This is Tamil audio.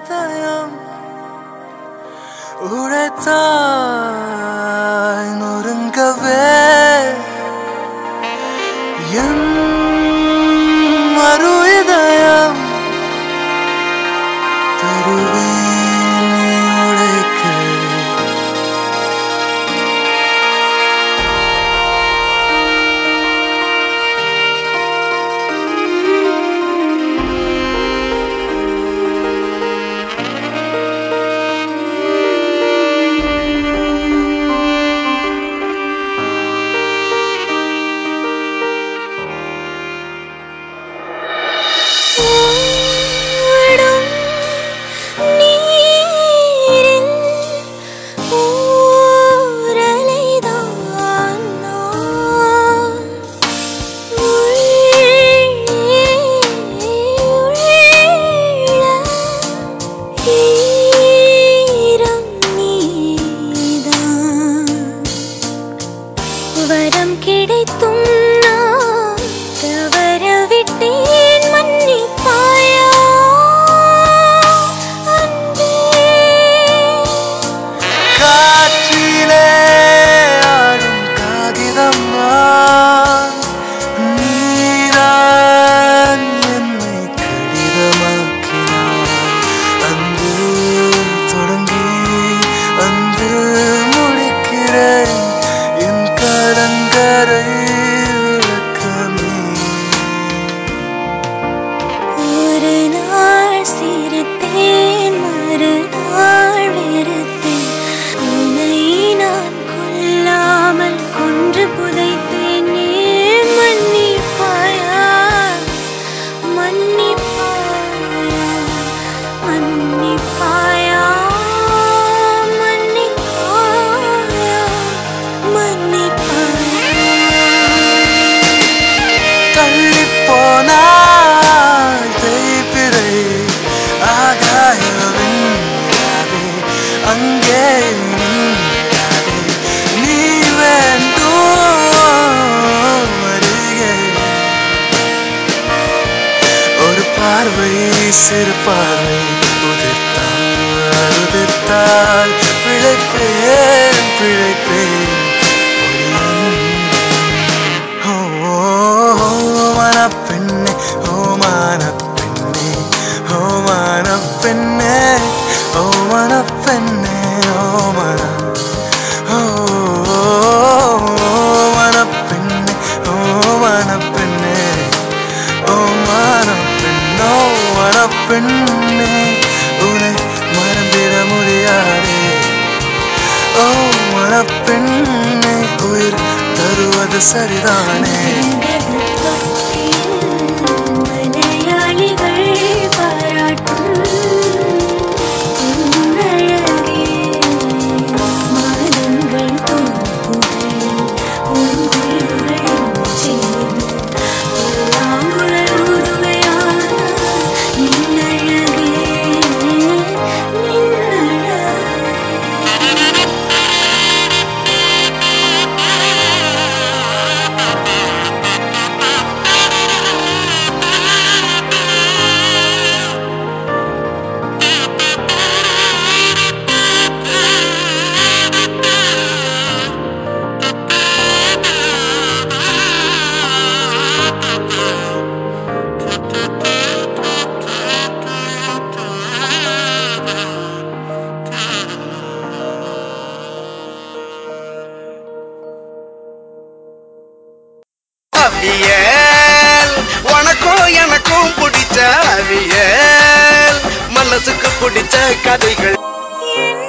இதயம் உழைத்தாய் நொறுங்கவே என் மறு இதயம் தருவேன் நீ உழைக்க. வரம் கிடைத்தும் நான் தவறவிட்டேன் மன்னிப்பாயா அன்பே. காற்றிலே ஆடும் காகிதம் நான், நீதான் என்னை கடிதமாக்கினாய். அன்று தொடங்கி அன்று முடிக்கிறேன் என் கடங்கரை விளக்கமே. ஒரு நாள் சிரித்தேன் மறுநாள் வெறுத்தேன் உன்னை நான் கொல்லாமல் கொன்று புதைத்தேன். ஏன் மன்னிப்பாயா மன்னிப்பாயா மன்னிப்பாயா மன்னிப்பாயா மன்னிப்பாயா. தள்ளிப்போனாய் தேய்பிறை ஆகாயவில்லாதே, அங்கே நில்லாதே, நீ வேண்டும் அருகே. ஒரு பார்வை சிறு பார்வை உதிர்த்தால் பிழைப்பேன் பிழைப்பேன். மனப்பெண்ணே ஓ மனப்பெண்ணே ஓ மனப்பெண்ணே ஓ மனப்பெண்ணே ஓ மனப்பெண்ணே ஓ மனப்பெண்ணே ஓ மனப்பெண்ணோ மனப்பெண்ணே உன்னை மறந்திட முடியாதே. ஓ மனப்பெண்ணே உயிர் தருவது சரிதானே. மலையாளிகள் பாராட்டும் உன்னழகே மாதங்கள் தோப்புகள் உன்குயில்கள் செய்து புல்லாங்குழல் ஊதுவையான நின்னழகே நின்னழகே. அவியல் உனக்கும் எனக்கும் பிடிச்ச அவியல் மனசுக்கு பிடிச்ச கதைகள்.